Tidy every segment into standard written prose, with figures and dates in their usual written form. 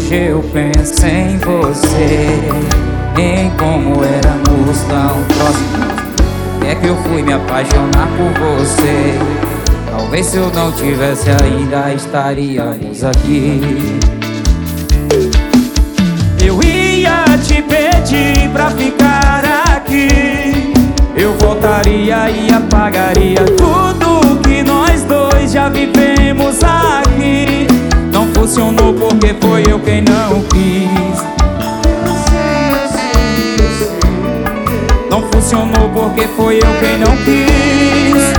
hoje eu penso em você, em como éramos tão próximos. É que eu fui me apaixonar por você. Talvez se eu não tivesse ainda estaríamos aqui. Eu ia te pedir pra ficar aqui. Eu voltaria e apagaria tudo que nós dois já vivemos aqui. Não funcionou porque foi eu quem não quis. Não funcionou porque foi eu quem não quis.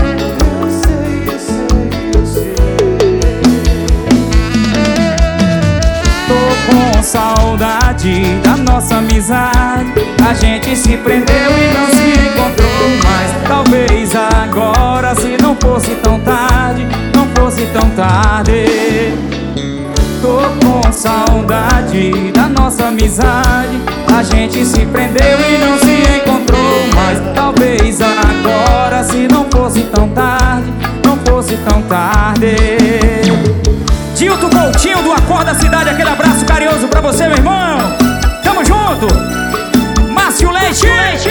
Tô com saudade da nossa amizade. A gente se prendeu e não se encontrou mais. Talvez agora, se não fosse tão tarde, não fosse tão tarde. Tô com saudade da nossa amizade. A gente se prendeu e não se encontrou mais. Talvez agora, se não fosse tão tarde, não fosse tão tarde. Dilton Coutinho do Acorda Cidade, aquele abraço carinhoso pra você, meu irmão. Tamo junto. Márcio Leite.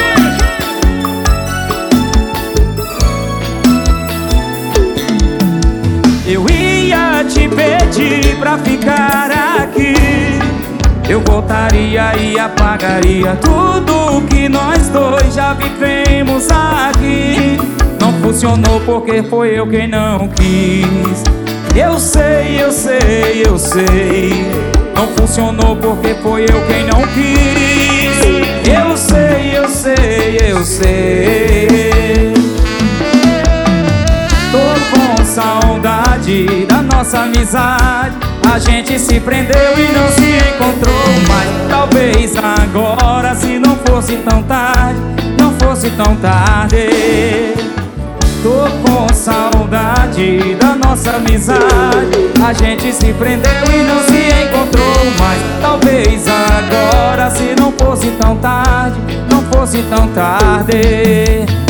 Eu ia te pedir pra ficar aqui. Eu voltaria e apagaria tudo que nós dois já vivemos aqui. Não funcionou porque foi eu quem não quis. Eu sei, eu sei, eu sei. Não funcionou porque foi eu quem não quis. Eu sei, eu sei, eu sei. Tô com saudade da nossa amizade. A gente se prendeu e não se encontrou mais. Talvez agora, se não fosse tão tarde, não fosse tão tarde. Tô com saudade da nossa amizade. A gente se prendeu e não se encontrou mais. Talvez agora, se não fosse tão tarde, não fosse tão tarde.